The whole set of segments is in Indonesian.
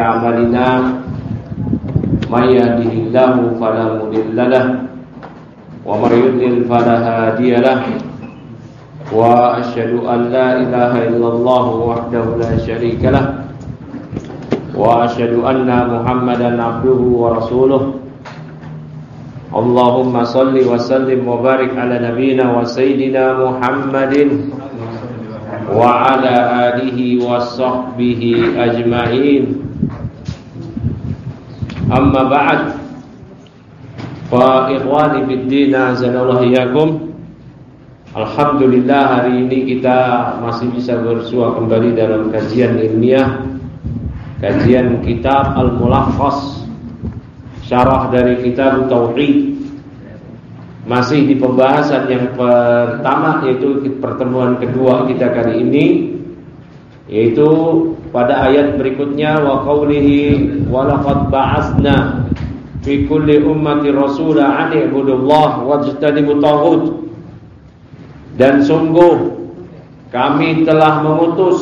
أعمالنا من يهده الله فلا مضل له ومن يضلل فلا هادي له وأشهد أن لا إله إلا الله وحده لا شريك له وأشهد أن محمدا عبده ورسوله اللهم صل وسلم وبارك على نبينا وسيدنا محمد وعلى آله وصحبه أجمعين أما بعد فإخواني في الدين أعزنا الله إياكم. Alhamdulillah hari ini kita masih bisa bersua kembali dalam kajian ilmiah, kajian kitab Al-Mulakhas, syarah dari kitab Tauhid. Masih di pembahasan yang pertama, yaitu pertemuan kedua kita kali ini, yaitu pada ayat berikutnya wa qawlihi wa laqad ba'atsna fi kulli ummati rasula an i'budullah wajtanibut taghut. Dan sungguh kami telah mengutus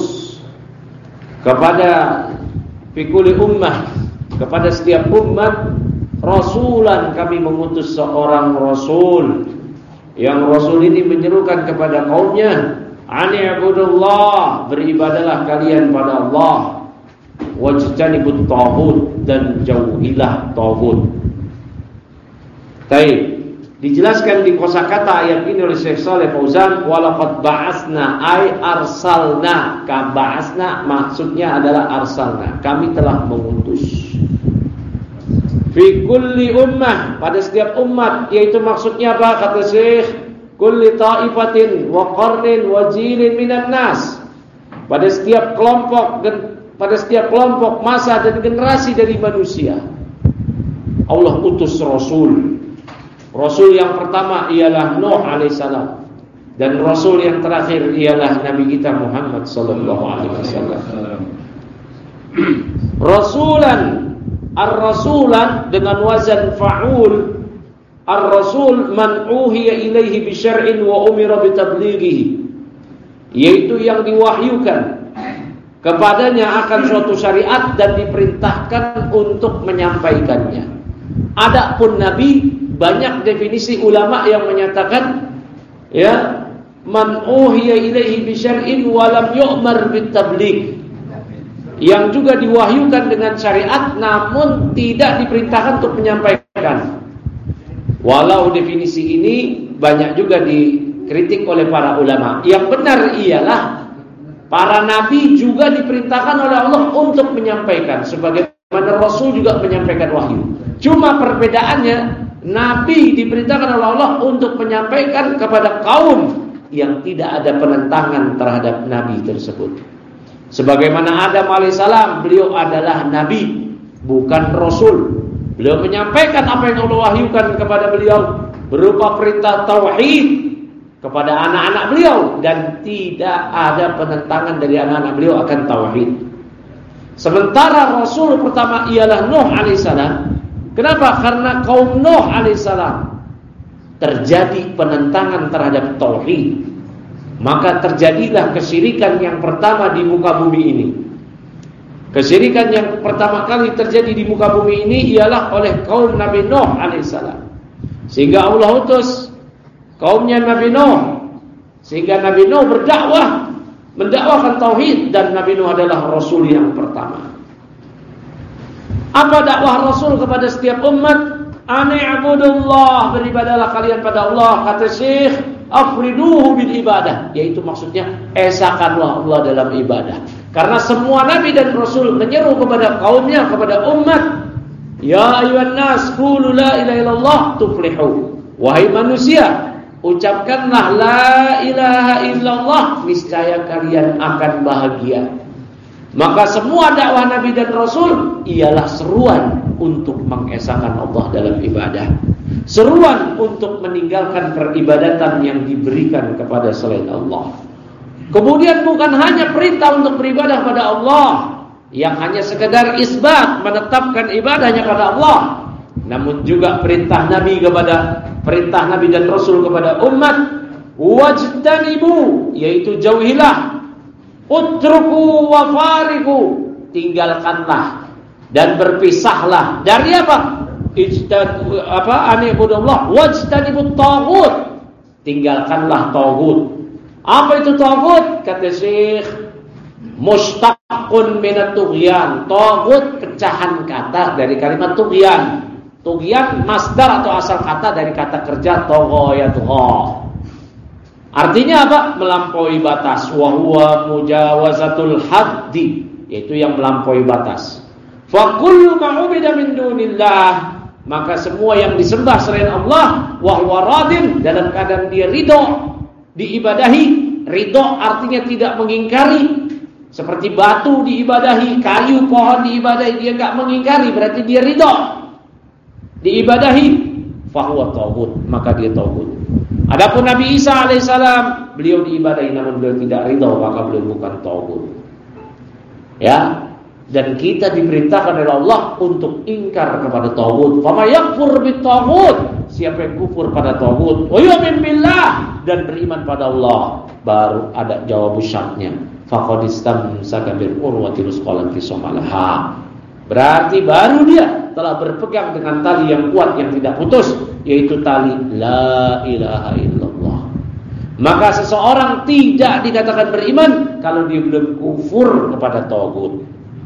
kepada fi kulli ummah, kepada setiap umat, rasulan, kami mengutus seorang rasul. Yang rasul ini menyerukan kepada kaumnya, ani'budullah, beribadalah kalian pada Allah, wajtanibut taghut, dan jauhilah taghut. Baik, dijelaskan di kosakata ayat ini oleh Syekh Shalih Fauzan, walaqad ba'atsna ay arsalna. Ba'atsna maksudnya adalah arsalna, kami telah mengutus. Fi kulli ummah, pada setiap umat, yaitu maksudnya apa? Kata Syekh, kulli ta'ifatin wa qarnin wa jilin minan nas. Pada setiap kelompok, masa dan generasi dari manusia, Allah utus rasul. Rasul yang pertama ialah Nuh alaihissalam, dan rasul yang terakhir ialah Nabi kita Muhammad sallallahu alaihi wasallam. Rasulan, ar-rasulan dengan wazan fa'ul. Ar-rasul man uhiya ilaihi bi syar'in wa umira bi tablighihi, yaitu yang diwahyukan kepadanya akan suatu syariat dan diperintahkan untuk menyampaikannya. Adapun nabi, banyak definisi ulama yang menyatakan, ya, man uhiya ilaihi bi syar'in wa lam yu'mar bit tabligh, yang juga diwahyukan dengan syariat namun tidak diperintahkan untuk menyampaikan. Walau definisi ini banyak juga dikritik oleh para ulama. Yang benar ialah para nabi juga diperintahkan oleh Allah untuk menyampaikan, sebagaimana rasul juga menyampaikan wahyu. Cuma perbedaannya, nabi diperintahkan oleh Allah untuk menyampaikan kepada kaum yang tidak ada penentangan terhadap nabi tersebut. Sebagaimana Adam alaihissalam, beliau adalah nabi, bukan rasul. Beliau menyampaikan apa yang Allah wahyukan kepada beliau berupa perintah tauhid kepada anak-anak beliau, dan tidak ada penentangan dari anak-anak beliau akan tauhid. Sementara rasul pertama ialah Nuh alaihissalam. Kenapa? Karena kaum Nuh alaihissalam terjadi penentangan terhadap tauhid, maka terjadilah kesyirikan yang pertama di muka bumi ini. Kesyirikan yang pertama kali terjadi di muka bumi ini ialah oleh kaum Nabi Nuh alaihissalam. Sehingga Allah utus kaumnya Nabi Nuh, sehingga Nabi Nuh berdakwah, mendakwahkan tauhid, dan Nabi Nuh adalah rasul yang pertama. Apa dakwah rasul kepada setiap umat? Ani'budullah, beribadalah kalian pada Allah. Kata Syekh, afriduhu bil ibadah, yaitu maksudnya esakanlah Allah dalam ibadah. Karena semua nabi dan rasul menyeru kepada kaumnya, kepada umat, ya ayyuhan nas qulu la ilaha illallah tuflihu. Wahai manusia, ucapkanlah la ilaha illallah, niscaya kalian akan bahagia. Maka semua dakwah nabi dan rasul ialah seruan untuk mengesahkan Allah dalam ibadah, seruan untuk meninggalkan peribadatan yang diberikan kepada selain Allah. Kemudian bukan hanya perintah untuk beribadah pada Allah yang hanya sekedar isbat, menetapkan ibadahnya pada Allah, namun juga perintah nabi dan rasul kepada umat, wajtanibu, yaitu jauhilah, utruku wa fariku, tinggalkanlah, Dan berpisahlah dari apa? Anibudullah wajtanibut taghut. Tinggalkanlah taghut. Apa itu taghut? Kata Syekh, mushtaqun minat tughyan. Taghut pecahan kata dari kalimat tughyan. Tughyan masdar atau asal kata dari kata kerja tagha yatgha. Artinya apa? Melampaui batas. Wa huwa mujawazatul haddi, yaitu yang melampaui batas. Fa kullu ma ubida min dunillah, maka semua yang disembah selain Allah, wa huwa radin, dalam keadaan dia ridho diibadahi. Ridho artinya tidak mengingkari. Seperti batu diibadahi, kayu, pohon diibadahi, dia enggak mengingkari, berarti dia ridho diibadahi. Fa huwa taghut, maka dia taghut. Adapun Nabi Isa alaihissalam, beliau diibadahi namun beliau tidak ridho, maka beliau bukan taghut. Ya. Dan kita diperintahkan oleh Allah untuk ingkar kepada taghut. Fama yakfur bitaghut, siapa yang kufur pada taghut, wa yu'min billah, dan beriman pada Allah, baru ada jawab syaratnya. Faqad istamsaka bil urwatil wuthqa fisamalah. Berarti baru dia telah berpegang dengan tali yang kuat yang tidak putus, yaitu tali la ilaha illallah. Maka seseorang tidak dikatakan beriman kalau dia belum kufur kepada taghut.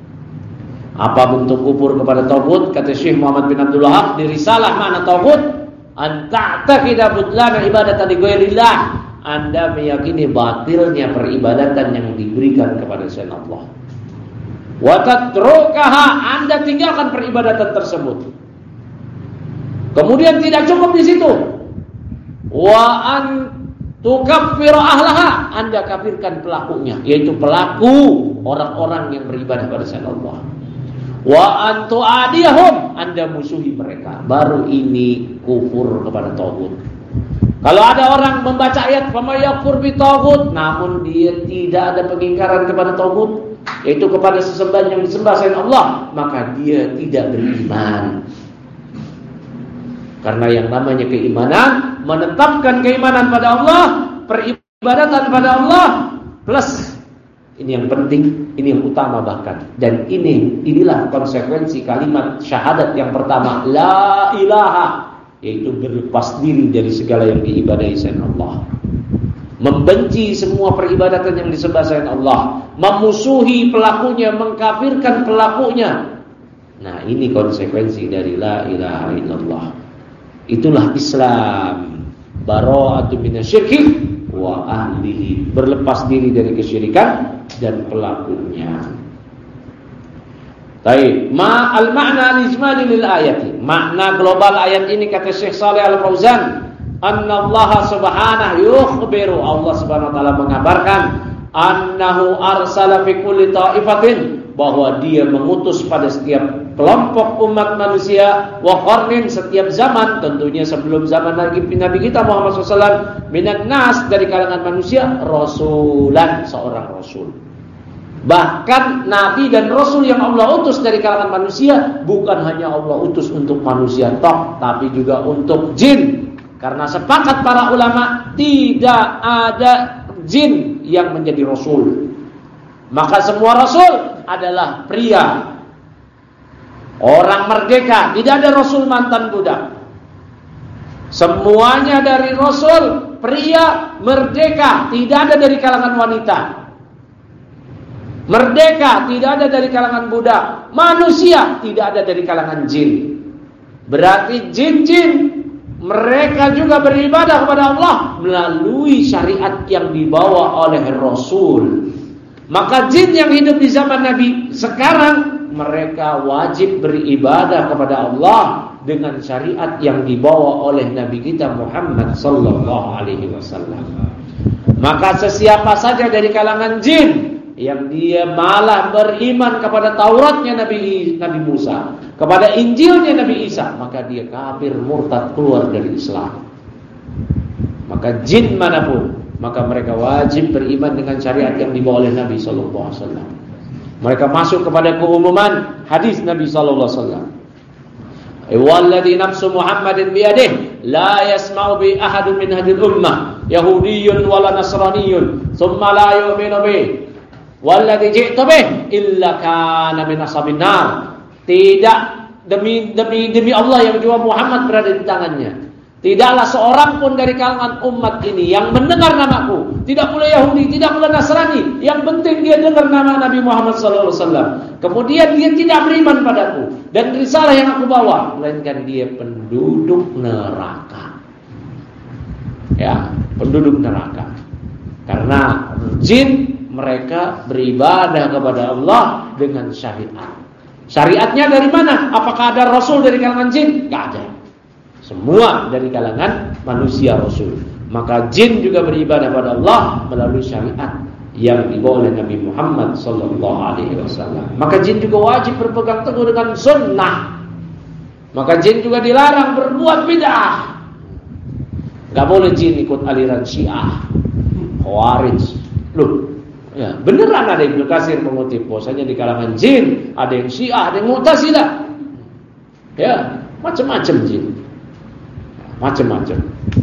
Apa bentuk kufur kepada taghut? Kata Syekh Muhammad bin Abdul Wahab di risalah Makna Taghut, an ta'taqida butlana ibadatan li ghairillah, Anda meyakini batilnya peribadatan yang diberikan kepada selain Allah. Wa tatrukaha, Anda tinggalkan peribadatan tersebut. Kemudian tidak cukup di situ. Wa an tukaffiru ahlaha, Anda kafirkan pelakunya, yaitu pelaku orang-orang yang beribadah kepada selain Allah. Wa antu adiyahum, Anda musuhi mereka. Baru ini kufur kepada taghut. Kalau ada orang membaca ayat fama yakfur bi taghut, namun dia tidak ada pengingkaran kepada taghut, yaitu kepada sesembahan yang disembah selain Allah, maka dia tidak beriman. Karena yang namanya keimanan, menetapkan keimanan pada Allah, peribadatan pada Allah, plus ini yang penting, ini yang utama bahkan. Dan inilah konsekuensi kalimat syahadat yang pertama, la ilaha, yaitu berlepas diri dari segala yang diibadahi selain Allah. Membenci semua peribadatan yang disembah selain Allah, memusuhi pelakunya, mengkafirkan pelakunya. Nah, ini konsekuensi dari la ilaha illallah. Itulah Islam. Bara'atu minasyirki wa ahlihi, berlepas diri dari kesyirikan dan pelakunya. Baik, al-ma'na al-ijmali lil ayati. Makna global ayat ini kata Syekh Shalih Al-Fauzan, annallaha subhanahu yukhbiru, Allah Subhanahu wa taala mengabarkan, annahu arsala fi kulli ta'ifatin, bahwa dia mengutus pada setiap kelompok umat manusia, wa qarnin, setiap zaman, tentunya sebelum zaman Nabi kita Muhammad SAW, minan nas, dari kalangan manusia, rasulan, seorang rasul. Bahkan nabi dan rasul yang Allah utus dari kalangan manusia, bukan hanya Allah utus untuk manusia toh, tapi juga untuk jin. Karena sepakat para ulama, tidak ada jin yang menjadi rasul. Maka semua rasul adalah pria, orang merdeka, tidak ada rasul mantan budak. Semuanya dari rasul pria merdeka, tidak ada dari kalangan wanita. Merdeka, tidak ada dari kalangan budak. Manusia, tidak ada dari kalangan jin. Berarti jin-jin mereka juga beribadah kepada Allah melalui syariat yang dibawa oleh Rasul. Maka jin yang hidup di zaman Nabi sekarang, mereka wajib beribadah kepada Allah dengan syariat yang dibawa oleh Nabi kita Muhammad sallallahu alaihi wasallam. Maka sesiapa saja dari kalangan jin yang dia malah beriman kepada Tauratnya Nabi Musa, kepada Injilnya Nabi Isa, maka dia kafir, murtad, keluar dari Islam. Maka jin manapun, maka mereka wajib beriman dengan syariat yang dibawa oleh Nabi sallallahu alaihi wasallam. Mereka masuk kepada keumuman hadis Nabi sallallahu alaihi wasallam. Walladzi nafsu Muhammadin biyadihi la yasma'u bi ahadin min hadhihi ummah yahudiyyun wala nasraniyyun thumma la yu'minu bi walladzi ji'tu bih illa kana min ashabin nar. Tidak, demi Allah yang jiwa Muhammad berada di tangannya. Tidaklah seorang pun dari kalangan umat ini yang mendengar namaku, tidak pula Yahudi, tidak pula Nasrani, yang penting dia dengar nama Nabi Muhammad SAW. Kemudian dia tidak beriman padaku dan risalah yang aku bawa, melainkan dia penduduk neraka. Ya, penduduk neraka. Karena jin mereka beribadah kepada Allah dengan syariat. Syariatnya dari mana? Apakah ada rasul dari kalangan jin? Tidak ada. Semua dari kalangan manusia rasul. Maka jin juga beribadah pada Allah melalui syariat yang dibawa oleh Nabi Muhammad SAW. Maka jin juga wajib berpegang teguh dengan sunnah. Maka jin juga dilarang berbuat bid'ah. Gak boleh jin ikut aliran Syiah, Khawarij. Loh, ya, beneran ada Ibnu Katsir mengutip bahwasanya di kalangan jin ada yang Syiah, ada yang Mu'tazilah. Ya, macam-macam jin. Macam-macam.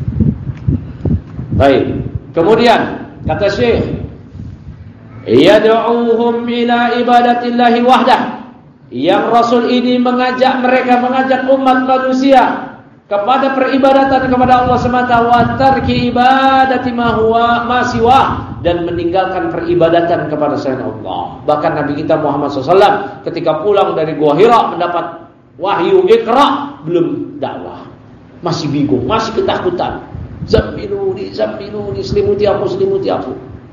Baik. Kemudian kata Syekh, yad'uuhum ila ibadatillahi wahdah. Yang Rasul ini mengajak umat manusia kepada peribadatan kepada Allah semata, wa tarki ibadati ma siwa, dan meninggalkan peribadatan kepada selain Allah. Bahkan Nabi kita Muhammad SAW ketika pulang dari Gua Hira mendapat wahyu Iqra, belum dakwah. Masih bingung, masih ketakutan. Zammiluni, selimuti aku.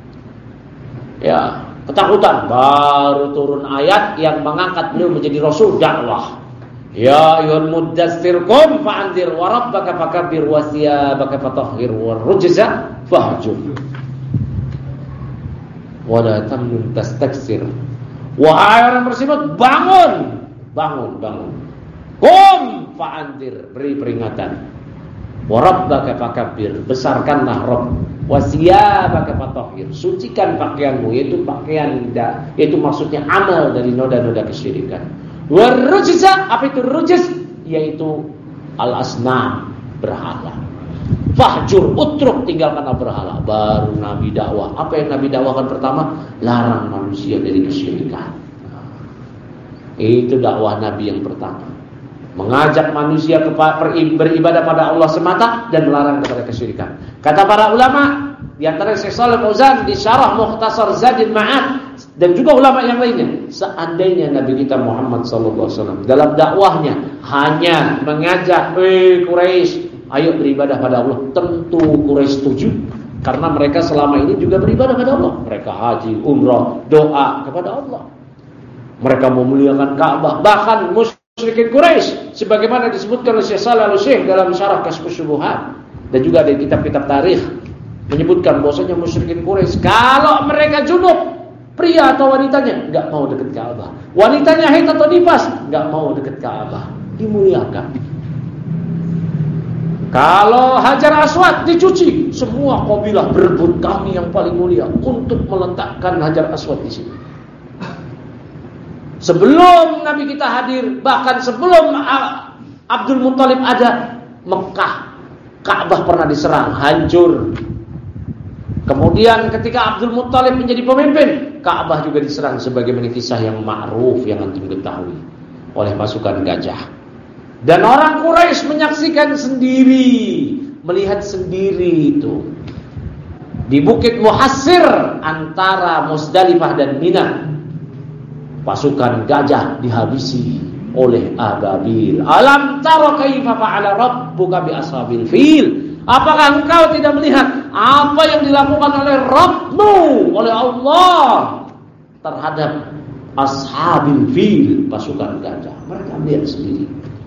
Ya, ketakutan. Baru turun ayat yang mengangkat beliau menjadi rasul dakwah. Ya ayyuhal muddatsir qum fa'anzir wa rabbaka fakabbir wa thiyabaka fatahhir wa rujza fahjur. Wa la tamnun tastaksir. Wahai orang bersifat, bangun. Qum fa'anzir, beri peringatan. Wa rabbaka fakabbir, besarkanlah Rabb. Wa thiyabaka fatahhir, sucikan pakaianmu, yaitu pakaian, yaitu maksudnya amal dari noda-noda kesyirikan. Warujza, apa itu rujz? Yaitu al-asnam, berhala. Fahjur, utruk, tinggalkanlah berhala. Baru Nabi dakwah. Apa yang Nabi dakwahkan pertama? Larang manusia dari kesyirikan. Itu dakwah Nabi yang pertama. Mengajak manusia beribadah pada Allah semata dan melarang kepada kesyirikan. Kata para ulama, di antara Syekh Shalih Fauzan di Syarah Mukhtasar Zadil Ma'ad dan juga ulama yang lainnya, seandainya Nabi kita Muhammad SAW dalam dakwahnya hanya mengajak Quraisy, ayo beribadah pada Allah, tentu Quraisy setuju, karena mereka selama ini juga beribadah pada Allah. Mereka haji, umrah, doa kepada Allah. Mereka memuliakan Ka'bah, bahkan musyrikin Quraisy sebagaimana disebutkan oleh Syekh Shalih Al-Syekh dalam Syarah Kashfus Syubuhat dan juga di kitab-kitab tarikh menyebutkan bahwasanya musyrikin Quraisy kalau mereka junub, pria atau wanitanya enggak mau dekat Ka'bah. Wanitanya haid atau nifas enggak mau dekat Ka'bah. Dimuliakan. Kalau Hajar Aswad dicuci, semua kabilah berebut kami yang paling mulia untuk meletakkan Hajar Aswad di sini. Sebelum Nabi kita hadir, bahkan sebelum Abdul Muttalib ada, Mekah, Ka'bah pernah diserang, hancur. Kemudian ketika Abdul Muttalib menjadi pemimpin, Ka'bah juga diserang sebagaimana kisah yang ma'ruf yang antum ketahui oleh pasukan gajah. Dan orang Quraisy menyaksikan sendiri, melihat sendiri itu. Di Bukit Muhassir antara Musdalifah dan Mina, pasukan gajah dihabisi oleh ababil. Alam tara kaifa fa'ala rabbuka bi ashabil fil? Apakah engkau tidak melihat apa yang dilakukan oleh Rabbmu, oleh Allah terhadap ashabil fil, pasukan gajah? Mereka melihat sendiri.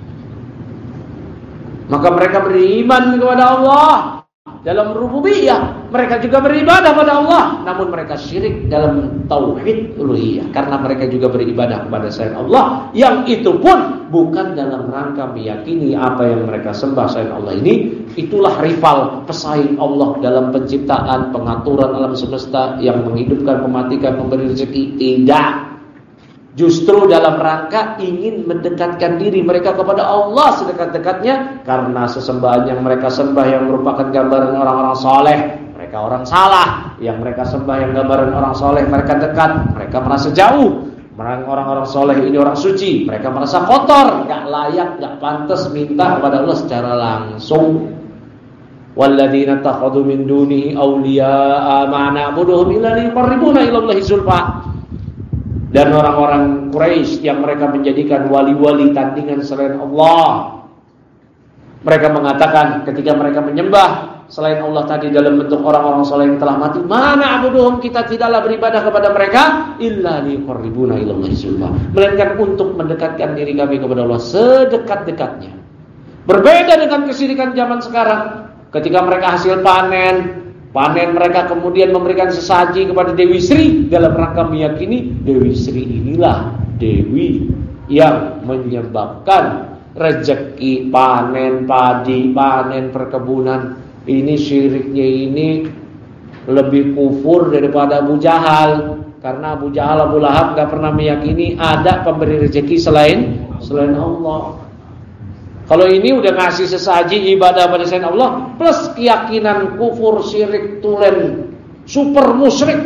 Maka mereka beriman kepada Allah dalam rububiyah, mereka juga beribadah pada Allah, namun mereka syirik dalam tauhid uluhiyah, karena mereka juga beribadah kepada selain Allah, yang itu pun bukan dalam rangka meyakini apa yang mereka sembah selain Allah ini. Itulah rival, pesaing Allah dalam penciptaan, pengaturan alam semesta, yang menghidupkan, mematikan, memberi rezeki. Tidak, justru dalam rangka ingin mendekatkan diri mereka kepada Allah sedekat-dekatnya, karena sesembahan yang mereka sembah yang merupakan gambaran orang-orang soleh, mereka orang salah. Yang mereka sembah yang gambaran orang soleh, mereka dekat, mereka merasa jauh. orang-orang soleh ini orang suci, mereka merasa kotor, nggak layak, nggak pantas minta kepada Allah secara langsung. Walladzina takhadhu min dunihi awliya'a ma na'buduhum illa liyuqarribuna ila Allahi zulfa. Dan orang-orang Quraisy yang mereka menjadikan wali-wali tandingan selain Allah. Mereka mengatakan ketika mereka menyembah selain Allah tadi dalam bentuk orang-orang soleh yang telah mati, mana abuduhum, kita tidaklah beribadah kepada mereka illa liqarribuna ila Allahi zulfa, melainkan untuk mendekatkan diri kami kepada Allah sedekat-dekatnya. Berbeda dengan kesyirikan zaman sekarang. Ketika mereka hasil panen mereka kemudian memberikan sesaji kepada Dewi Sri dalam rangka meyakini Dewi Sri inilah dewi yang menyebabkan rezeki, panen padi, panen perkebunan. Ini syiriknya ini lebih kufur daripada Abu Jahal. Karena Abu Jahal, Abu Lahab gak pernah meyakini ada pemberi rezeki selain Allah. Kalau ini udah ngasih sesaji ibadah pada selain Allah, plus keyakinan kufur, syirik, tulen, super musyrik,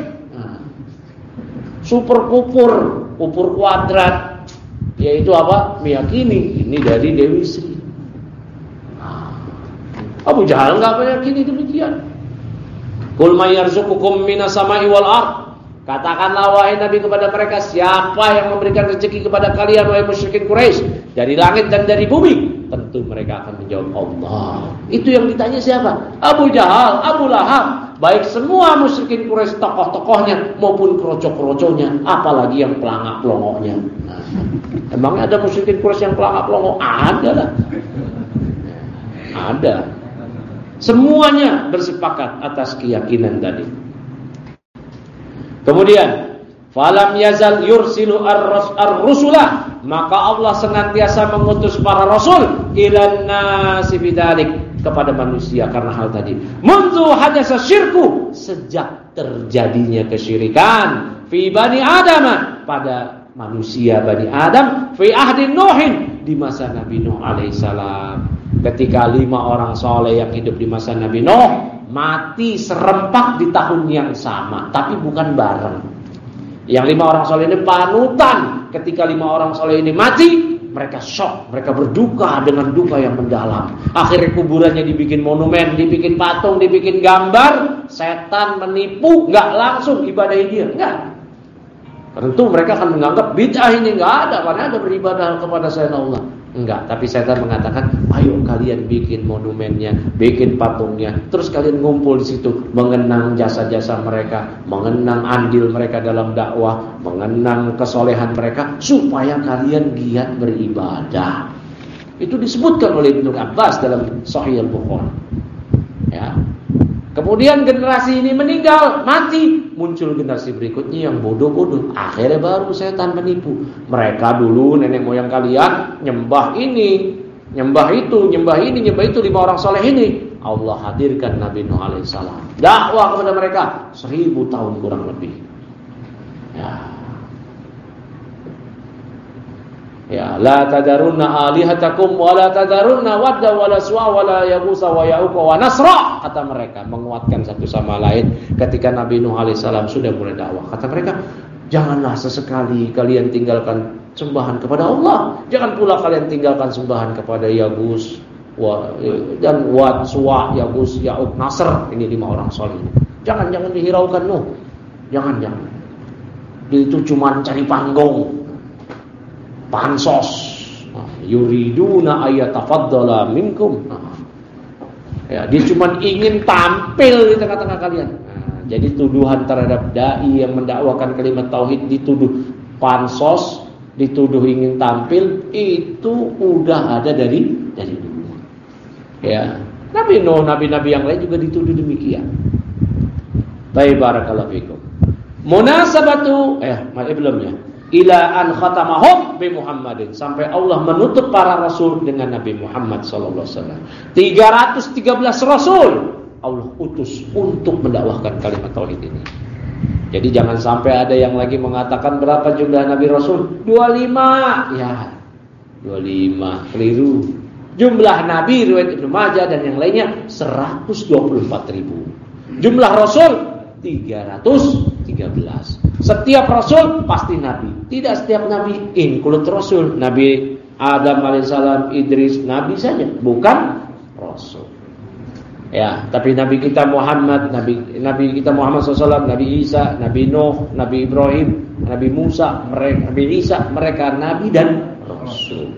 super kufur kuadrat, yaitu apa? Meyakini ini dari Dewi Sri. Abu Jahal enggak meyakini demikian. Qul may yarzuqukum minas sama'i wal ard. Katakanlah wahai Nabi kepada mereka, siapa yang memberikan rezeki kepada kalian wahai musyrikin Quraisy, dari langit dan dari bumi? Tentu mereka akan menjawab Allah. Itu yang ditanya siapa? Abu Jahal, Abu Lahab, baik semua musyrikin Quraisy, tokoh-tokohnya maupun kroco-kroconya, apalagi yang pelangak-pelongoknya. Emangnya ada musyrikin Quraisy yang pelangak-pelongok? Ada lah. Ada. Semuanya bersepakat atas keyakinan tadi. Kemudian, falam yazal yursilu ar-rusulah, maka Allah senantiasa mengutus para rasul ilan nasi bidzalik, kepada manusia karena hal tadi. Mundu hadasa syirku, sejak terjadinya kesyirikan fi bani Adam, pada manusia Bani Adam, fi ahdi Nuhin, di masa Nabi Nuh alaihissalam. Ketika 5 orang soleh yang hidup di masa Nabi Nuh mati serempak di tahun yang sama, tapi bukan bareng. Yang 5 orang soleh ini panutan. Ketika 5 orang soleh ini mati, mereka shock, mereka berduka dengan duka yang mendalam. Akhirnya kuburannya dibikin monumen, dibikin patung, dibikin gambar. Setan menipu, nggak langsung ibadahi dia, nggak. Tentu mereka akan menganggap bid'ah ini nggak ada, mana ada beribadah kepada selain Allah. Enggak, tapi setan mengatakan, ayo kalian bikin monumennya, bikin patungnya, terus kalian ngumpul di situ, mengenang jasa-jasa mereka, mengenang andil mereka dalam dakwah, mengenang kesolehan mereka, supaya kalian giat beribadah. Itu disebutkan oleh Ibnu Abbas dalam Sahih Al-Bukhari. Ya. Kemudian generasi ini meninggal, mati, muncul generasi berikutnya yang bodoh-bodoh. Akhirnya baru setan menipu. Mereka dulu nenek moyang kalian nyembah ini, nyembah itu, nyembah ini, nyembah itu, 5 orang soleh ini. Allah hadirkan Nabi Nuh alaihissalam, dakwah kepada mereka 1000 tahun kurang lebih. Ya, la tadarunna alihatakum wa la tadarunna wadda wa la su'a wa la yaghutsa wa ya'uqa wa nasra, kata mereka, menguatkan satu sama lain ketika Nabi Nuh alaihissalam sudah mulai dakwah. Kata mereka, janganlah sesekali kalian tinggalkan sembahan kepada Allah, jangan pula kalian tinggalkan sembahan kepada Yaghus dan Wad, Suwa, Yaghus, Ya'uq, Nasr. Ini 5 orang saleh. Jangan dihiraukan Nuh. Jangan. Itu cuma cari panggung. Pansos, yuriduna ayatafaddala minkum. Ya, dia cuma ingin tampil di tengah-tengah kalian. Jadi tuduhan terhadap dai yang mendakwakan kalimat tauhid dituduh pansos, dituduh ingin tampil, itu udah ada dari dulu. Ya, Nabi Nuh, nabi-nabi yang lain juga dituduh demikian. Baik, barakallahu fikum. Munasabatu belum ya. Ila an khatamahum bi Muhammadin, sampai Allah menutup para rasul dengan Nabi Muhammad sallallahu alaihi wasallam. 313 rasul Allah utus untuk mendakwahkan kalimat tauhid ini. Jadi jangan sampai ada yang lagi mengatakan berapa jumlah nabi rasul? 25. Ya, 25, keliru. Jumlah nabi riwayat Ibnu Majah dan yang lainnya 124.000. Jumlah rasul 313. Setiap rasul pasti nabi. Tidak setiap nabi include rasul. Nabi Adam alaihissalam, Idris, nabi saja, bukan rasul. Ya, tapi Nabi kita Muhammad, Nabi kita Muhammad SAW, Nabi Isa, Nabi Nuh, Nabi Ibrahim, Nabi Musa, Nabi Isa, mereka nabi dan rasul.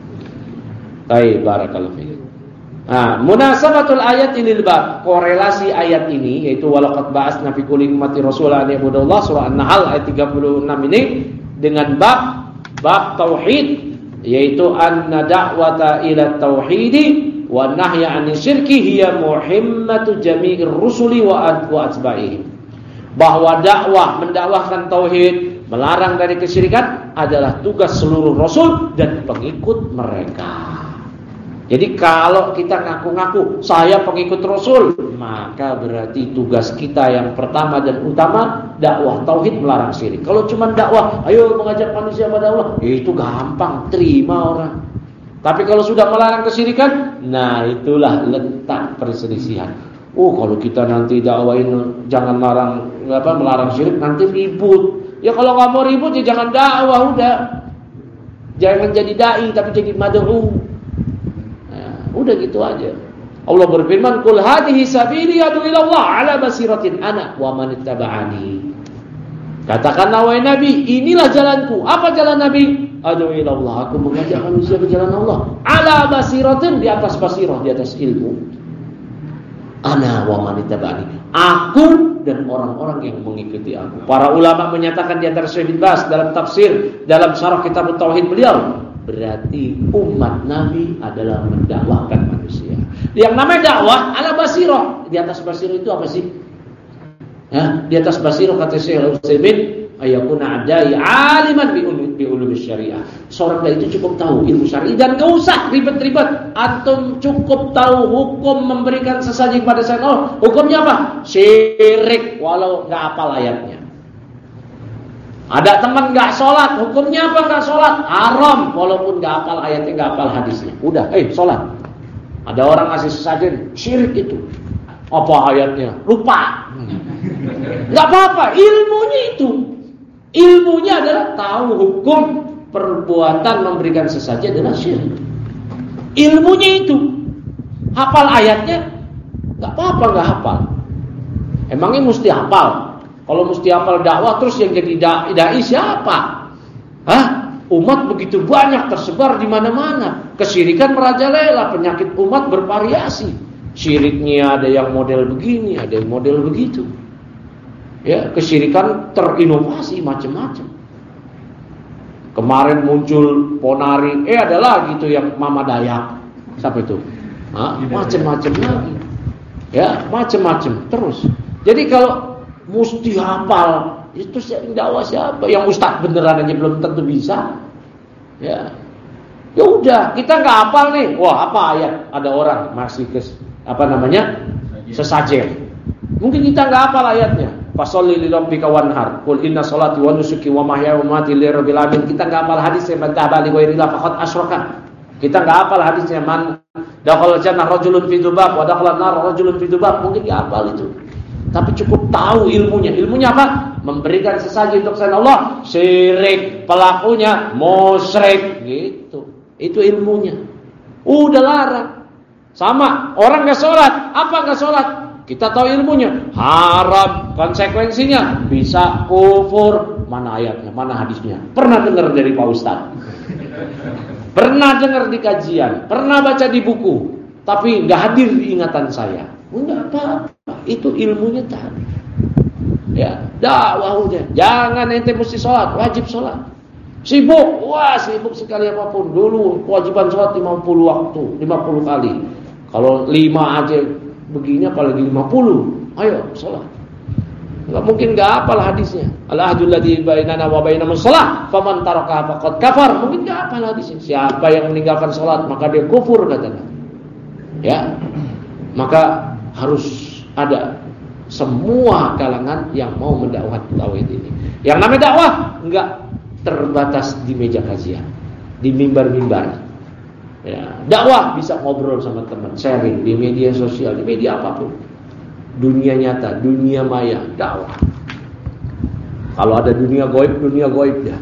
Baik, barakallahu fiik. Nah, munasabatul ayat lil bab, korelasi ayat ini yaitu walaqad ba'atsna fi kulli ummatin rasulan an ya'budullah, surah An-Nahl ayat 36 ini dengan bab tauhid, yaitu anna da'wata ila tauhidi wa nahya 'anil syirki hiya muhimmatu jami'ir rusuli wa atba'ihim. Bahwa mendakwahkan tauhid, melarang dari kesyirikan adalah tugas seluruh rasul dan pengikut mereka. Jadi kalau kita ngaku-ngaku saya pengikut rasul, maka berarti tugas kita yang pertama dan utama dakwah tauhid, melarang syirik. Kalau cuma dakwah, ayo mengajak manusia pada Allah, itu gampang terima orang. Tapi kalau sudah melarang kesyirikan, nah itulah letak perselisihan. Kalau kita nanti dakwain jangan melarang syirik, nanti ribut. Ya kalau nggak mau ribut ya jangan dakwah udah. Jangan jadi dai tapi jadi mad'u. Nah, udah gitu aja. Allah berfirman, "Qul hadhihi sabili ad'u ila Allah 'ala basiratin ana wa man ittaba'ani." Katakanlah wahai Nabi, inilah jalanku. Apa jalan Nabi? Ad'u ila Allah, aku mengajak manusia ke jalan Allah. 'Ala basiratin, di atas basirah, di atas ilmu. Ana wa man ittaba'ani, aku dan orang-orang yang mengikuti aku. Para ulama menyatakan di antara Syekh bin Baz dalam tafsir, dalam syarah kitab Tauhid beliau, berarti umat Nabi adalah mendakwahkan manusia. Yang namanya dakwah ala basirah. Di atas basirah itu apa sih? Di atas basirah kata Syekh Al-Utsaimin, ayakuna adai aliman bi ulum syariah. Seorang dai itu cukup tahu ilmu syar'i dan enggak usah ribet-ribet. Antum cukup tahu hukum memberikan sesaji kepada selain Allah. Hukumnya apa? Syirik walau enggak hafal ayatnya. Ada teman enggak sholat, hukumnya apa enggak sholat? Haram walaupun enggak hafal ayatnya, enggak hafal hadisnya. Udah, sholat. Ada orang ngasih sesajen, syirik itu. Apa ayatnya? Lupa. Enggak apa-apa, ilmunya itu. Ilmunya adalah tahu hukum perbuatan memberikan sesajen adalah syirik. Ilmunya itu. Hafal ayatnya enggak apa-apa, enggak hafal. Emangnya mesti hafal? Kalau mesti hafal dakwah terus yang jadi dai siapa? Umat begitu banyak tersebar di mana-mana. Kesyirikan merajalela, penyakit umat bervariasi. Syiriknya ada yang model begini, ada yang model begitu. Ya, kesyirikan terinovasi macam-macam. Kemarin muncul ponari, ada lagi tuh yang Mama Dayak. Siapa itu? Macam-macam lagi. Ya, macam-macam terus. Jadi kalau mesti hafal, itu dakwah siapa? Yang ustaz beneran aja belum tentu bisa. Ya udah, kita nggak hafal nih. Wah, apa ayat? Ada orang masih sesajen. Mungkin kita nggak hafal ayatnya. Fasholli li rabbika wanhar. Qul inna sholati wa nusuki wa mahyaya wa mamati lirabbil alamin. Kita nggak hafal hadisnya, man tabi'a li ghairillah faqad asyraka. Kita nggak hafal hadisnya, man dakhala jannah rajulun fi dzubab wa dakhala nar rajulun fi dzubab. Mungkin nggak hafal itu. Tapi cukup tahu ilmunya. Ilmunya apa? Memberikan sesaji untuk selain Allah, syirik, pelakunya musyrik, gitu. Itu ilmunya. Udah larang. Sama, orang enggak sholat. Apa enggak sholat? Kita tahu ilmunya. Haram, konsekuensinya bisa kufur. Mana ayatnya, mana hadisnya? Pernah dengar dari Pak Ustaz? Pernah dengar di kajian? Pernah baca di buku? Tapi enggak hadir di ingatan saya. Enggak apa-apa, itu ilmunya tadi. Ya, dakwah udah. Jangan ente mesti sholat, wajib sholat. Sibuk, sibuk sekali apapun. Dulu kewajiban sholat 50 waktu, 50 kali. Kalau 5 aja begini apalagi 50. Ayo sholat. Enggak mungkin enggak hafal hadisnya. Al-ahdul ladzi bainana wa bainahum shalah, faman tarakaha faqad kafar. Mungkin enggak hafal hadisnya. Siapa yang meninggalkan sholat maka dia kufur katanya. Ya. Maka harus ada semua kalangan yang mau mendakwah tauhid ini. Yang namanya dakwah enggak terbatas di meja kajian, di mimbar-mimbar. Ya, dakwah bisa ngobrol sama teman, sharing di media sosial, di media apapun. Dunia nyata, dunia maya, dakwah. Kalau ada dunia goib ya.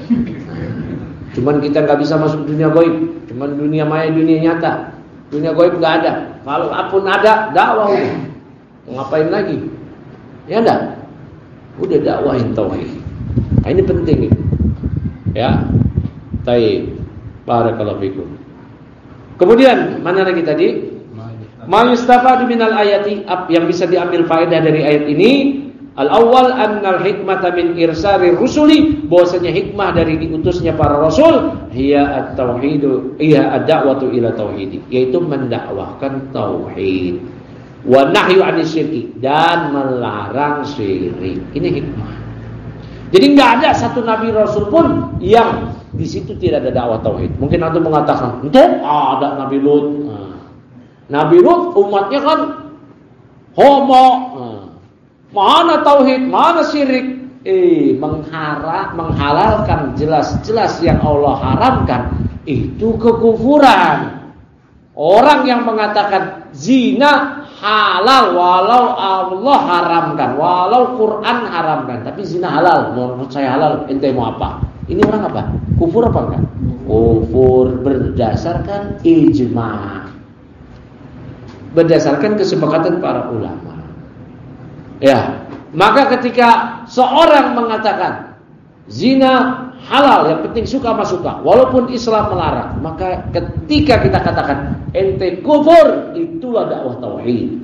Cuman kita nggak bisa masuk dunia goib. Cuman dunia maya, dunia nyata. Dunia goib nggak ada. Kalau apun ada, dakwah udah. Ngapain lagi? Ya enggak? Udah dakwahin tauhid. Nah, ini penting ini. Ya. Baik. Barakallahu fikum. Kemudian mana lagi tadi? Ma yustafadu minal ayati, yang bisa diambil faedah dari ayat ini. Al-awwal annal hikmata min irsari rusuli, bahwasanya hikmah dari diutusnya para rasul hiya at-tauhidu, hiya ad-da'watu ila tauhid, yaitu mendakwahkan tauhid, wa nahyu 'anis syirki, dan melarang syirik. Ini hikmah. Jadi enggak ada satu nabi rasul pun yang di situ tidak ada dakwah tauhid. Mungkin antum mengatakan, "Itu ada Nabi Lut." Nabi Lut umatnya kan homo. Mana tauhid, mana syirik? Menghalalkan jelas-jelas yang Allah haramkan itu kekufuran. Orang yang mengatakan zina halal walau Allah haramkan, walau Quran haramkan, tapi zina halal, menurut saya halal, ente mau apa? Ini orang apa? Kufur apa enggak? Kufur berdasarkan ijma'. Berdasarkan kesepakatan para ulama. Ya, maka ketika seorang mengatakan zina halal, yang penting suka sama suka, walaupun Islam melarang, maka ketika kita katakan ente kufur, itulah dakwah tauhid.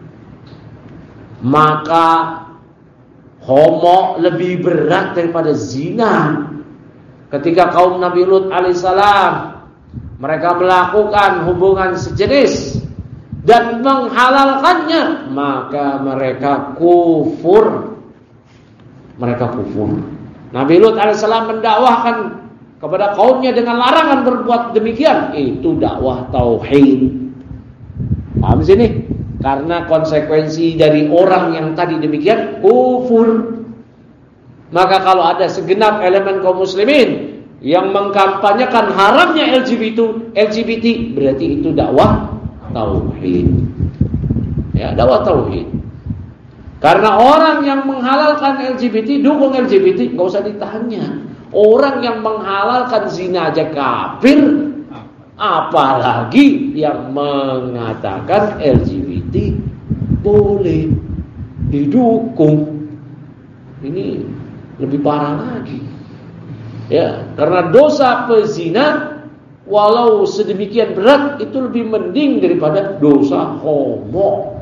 Maka homo lebih berat daripada zina. Ketika kaum Nabi Lut alaihissalam mereka melakukan hubungan sejenis dan menghalalkannya, maka mereka kufur. Mereka kufur. Nabi Lut alaihissalam mendakwahkan kepada kaumnya dengan larangan berbuat demikian. Itu dakwah tauhid. Paham sini? Karena konsekuensi dari orang yang tadi demikian kufur. Maka kalau ada segenap elemen kaum muslimin yang mengkampanyekan haramnya LGBT, berarti itu dakwah tauhid. Ya, dakwah tauhid. Karena orang yang menghalalkan LGBT, dukung LGBT, enggak usah ditanya. Orang yang menghalalkan zina aja kafir, apalagi yang mengatakan LGBT boleh didukung. Ini lebih parah lagi. Ya, karena dosa pezina walau sedemikian berat itu lebih mending daripada dosa homo.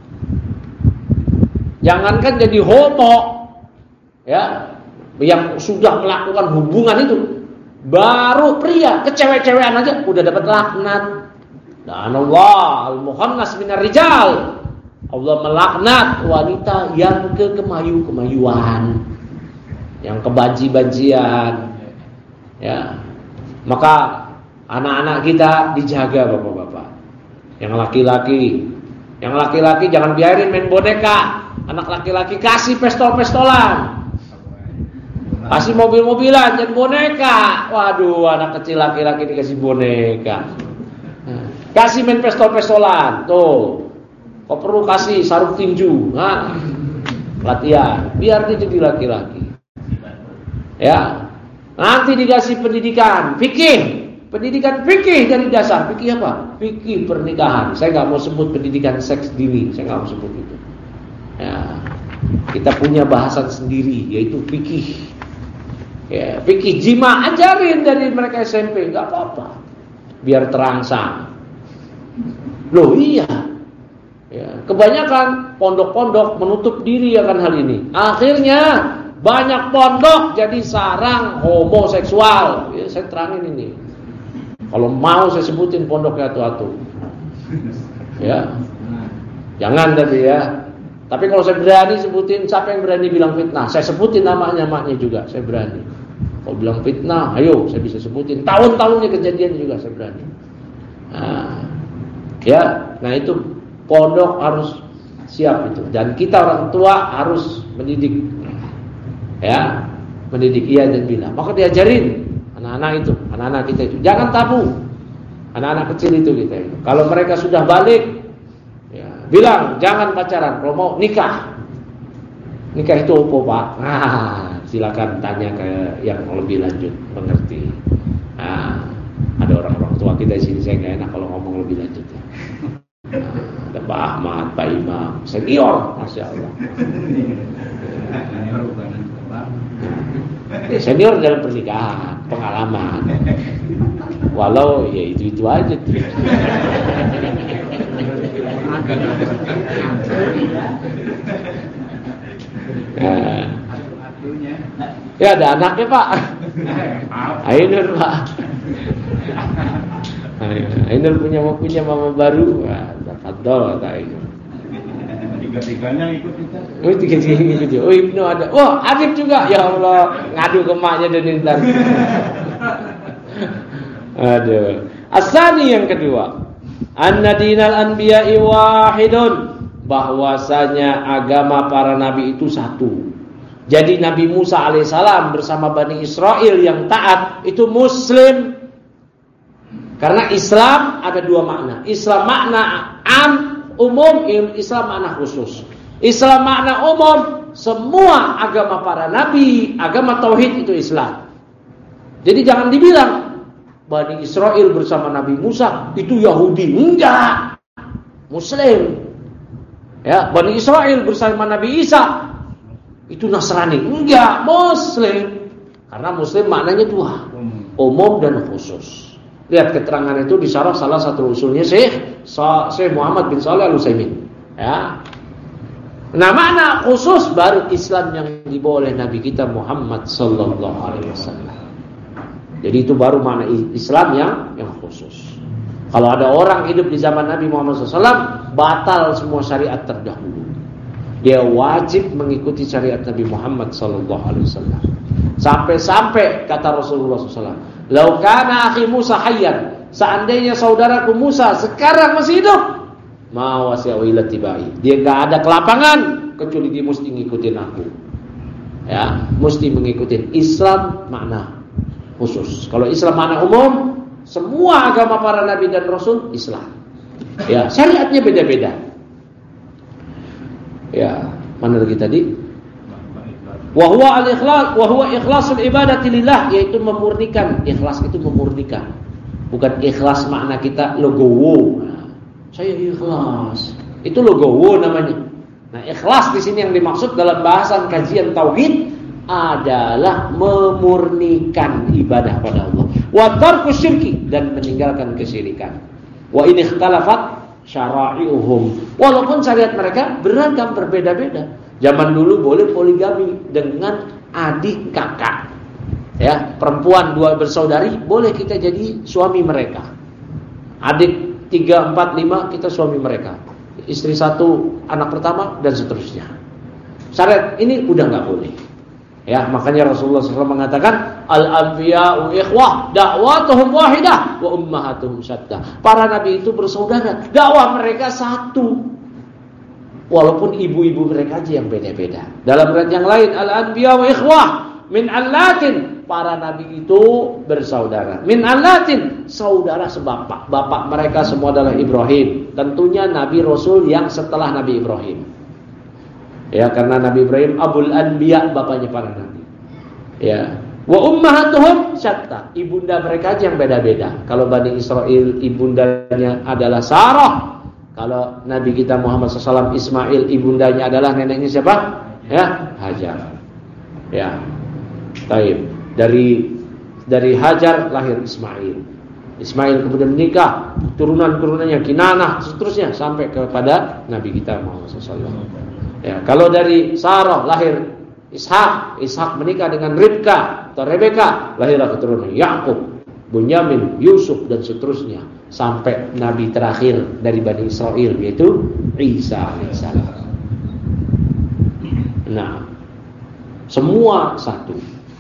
Jangankan jadi homo, ya, yang sudah melakukan hubungan itu, baru pria kecewek-cewekan aja udah dapat laknat. Dan Allah al-muhannas minar rijal, Allah melaknat wanita yang kemayu-kemayuan, yang kebanci-bancian. Ya, maka anak-anak kita dijaga bapak-bapak. Yang laki-laki jangan biarin main boneka. Anak laki-laki kasih pistol-pistolan, kasih mobil-mobilan, jangan boneka. Waduh, anak kecil laki-laki dikasih boneka. Kasih main pistol-pistolan. Tuh, kau perlu kasih sarung tinju. Latihan, biar dia jadi laki-laki. Ya, nanti dikasih pendidikan fikih. Pendidikan fikih dari dasar. Fikih apa? Fikih pernikahan. Saya nggak mau sebut pendidikan seks dini. Saya nggak mau sebut itu. Ya, kita punya bahasan sendiri, yaitu fikih. Ya, fikih jima ajarin dari mereka SMP, nggak apa-apa. Biar terangsang. Loh iya. Ya, kebanyakan pondok-pondok menutup diri akan hal ini. Akhirnya banyak pondok jadi sarang homoseksual. Ya, saya terangin ini. Kalau mau saya sebutin pondoknya atu-atu. Ya. Jangan tadi ya. Tapi kalau saya berani sebutin, siapa yang berani bilang fitnah? Saya sebutin namanya, maknya juga, saya berani. Kalau bilang fitnah, ayo saya bisa sebutin. Tahun-tahunnya kejadian juga saya berani. Nah itu pondok harus siap itu. Dan kita orang tua harus mendidik. Ya, mendidik iya dan bila. Maka diajarin anak-anak itu, anak-anak kita itu. Jangan tabu. Anak-anak kecil itu kita itu. Kalau mereka sudah balik, ya, bilang jangan pacaran, kalau mau nikah. Nikah itu apa, Pak? silakan tanya ke yang lebih lanjut mengerti. Nah, ada orang-orang tua kita di sini, saya nggak enak kalau ngomong lebih lanjut ya. Ada Pak Ahmad, Pak Imam, senior, masya Allah. Senior dalam pernikahan, pengalaman. Walau ya itu aja tuh. Ya ada anaknya Pak. Ainur Pak. Ainur punya mama baru. Tafadhol kata Ainur. Tiga-tiganya ikut kita. Oh, tiga-tiganya ikut. Oh, Ibnu ada. Wah, Adib juga. Ya Allah, ngadu ke maknya dan intan. Aduh. Asani yang kedua, anna dinal anbiya'i wahidun, bahwasanya agama para nabi itu satu. Jadi Nabi Musa alaihissalam bersama Bani Israel yang taat itu muslim. Karena Islam ada dua makna. Islam makna am, umum, Islam makna khusus. Islam makna umum, semua agama para nabi, agama tauhid itu Islam. Jadi jangan dibilang Bani Israel bersama Nabi Musa itu Yahudi, enggak, Muslim. Ya, Bani Israel bersama Nabi Isa itu Nasrani, enggak, Muslim. Karena Muslim maknanya dua, umum dan khusus. Lihat keterangan itu di syarah salah satu usulnya Syekh Muhammad bin Shalih Al-Utsaimin. Ya. Nah, makna khusus baru Islam yang dibawa oleh Nabi kita Muhammad sallallahu alaihi wasallam. Jadi itu baru makna Islam yang khusus. Kalau ada orang hidup di zaman Nabi Muhammad SAW, batal semua syariat terdahulu. Dia wajib mengikuti syariat Nabi Muhammad SAW. Sampai-sampai kata Rasulullah SAW, "Lau kana akhi Musa hayyan," seandainya saudaraku Musa sekarang masih hidup, ma wasi'u ila tibai. Dia enggak ada kelapangan kecuali dia mesti ngikutin aku. Ya, mesti mengikuti Islam makna khusus. Kalau Islam makna umum, semua agama para nabi dan rasul Islam. Ya, syariatnya beda-beda. Ya, mana lagi tadi? Wa huwa al-ikhlas, wa huwa ikhlasul ibadati lillah, yaitu memurnikan. Ikhlas itu memurnikan. Bukan ikhlas makna kita logowo. Nah, saya ikhlas. Itu logowo namanya. Nah, ikhlas di sini yang dimaksud dalam bahasan kajian tauhid adalah memurnikan ibadah pada Allah. Wa tarku syirki, dan meninggalkan kesyirikan. Wa in ikhtalafat syara'i'uhum, walaupun syariat mereka beragam, berbeda-beda. Zaman dulu boleh poligami dengan adik kakak. Ya, perempuan dua bersaudari boleh kita jadi suami mereka. Adik 3, 4, 5 kita suami mereka. Istri 1, anak pertama dan seterusnya. Syariat ini udah enggak boleh. Ya, makanya Rasulullah SAW mengatakan al-anbiya'u ikhwah, da'watuhum wahidah wa ummahatuhum syattah. Para nabi itu bersaudara, dakwah mereka satu. Walaupun ibu-ibu mereka aja yang beda-beda. Dalam riwayat yang lain, al-anbiya'u ikhwah min allatin, para nabi itu bersaudara. Min allatin, saudara sebapak. Bapak mereka semua adalah Ibrahim. Tentunya nabi rasul yang setelah Nabi Ibrahim. Ya, karena Nabi Ibrahim abul anbiya, bapaknya para nabi. Ya. Wa ummahatuhum syatta, ibunda mereka aja yang beda-beda. Kalau Bani Israel ibundanya adalah Sarah. Kalau Nabi kita Muhammad SAW Ismail, ibundanya adalah neneknya siapa? Ya, Hajar. Ya. Taib. Dari Hajar lahir Ismail. Ismail kemudian menikah, turunan-turunannya Kinanah, seterusnya sampai kepada Nabi kita Muhammad SAW. Ya, kalau dari Sarah lahir Ishak, Ishak menikah dengan Ribka atau Rebeka, lahirlah keturunan Yakub, Bunyamin, Yusuf dan seterusnya sampai nabi terakhir dari Bani Israel yaitu Isa alaihissalam. Nah, semua satu.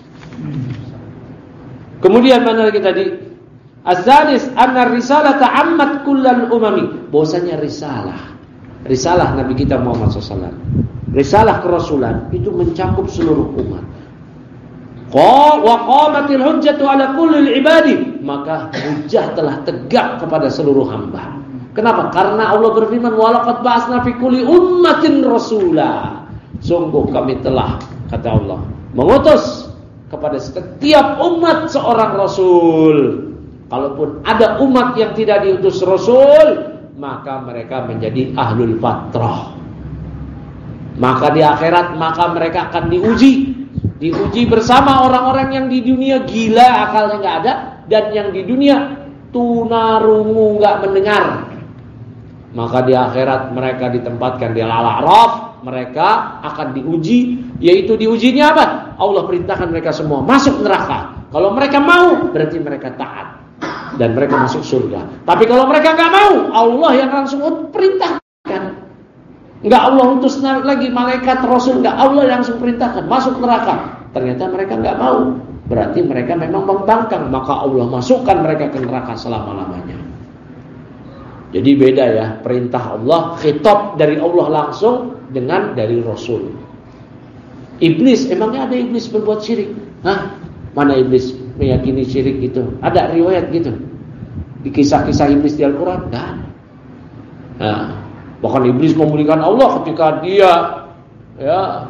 Kemudian mana lagi tadi? Az-zadis anna risalata ammat kullal umami. Bahwasanya risalah Nabi kita Muhammad SAW, risalah kerasulan itu mencakup seluruh umat. Wa qamatil hujjatu ala kulli ibadi, maka hujjah telah tegak kepada seluruh hamba. Kenapa? Karena Allah berfirman, wa laqad ba'atsna fi kulli ummatin rasula. Sungguh kami telah, kata Allah, mengutus kepada setiap umat seorang rasul. Kalaupun ada umat yang tidak diutus rasul, maka mereka menjadi ahlul fatrah. Maka di akhirat mereka akan diuji bersama orang-orang yang di dunia gila, akalnya nggak ada, dan yang di dunia tunarungu, nggak mendengar. Maka di akhirat mereka ditempatkan di al-a'raf, mereka akan diuji, yaitu diujinya apa? Allah perintahkan mereka semua masuk neraka. Kalau mereka mau, berarti mereka taat dan mereka masuk surga. Tapi kalau mereka nggak mau, Allah yang langsung perintahkan. Nggak Allah utus lagi malaikat rasul, nggak, Allah yang langsung perintahkan masuk neraka. Ternyata mereka nggak mau, berarti mereka memang membangkang. Maka Allah masukkan mereka ke neraka selama-lamanya. Jadi beda ya, perintah Allah, khitab dari Allah langsung dengan dari Rasul. Iblis, emangnya ada iblis berbuat syirik? Hah? Mana iblis meyakini syirik gitu? Ada riwayat gitu? Di kisah-kisah iblis di Al-Quran? Nggak ada. Nah, bahkan iblis memuliakan Allah ketika dia ya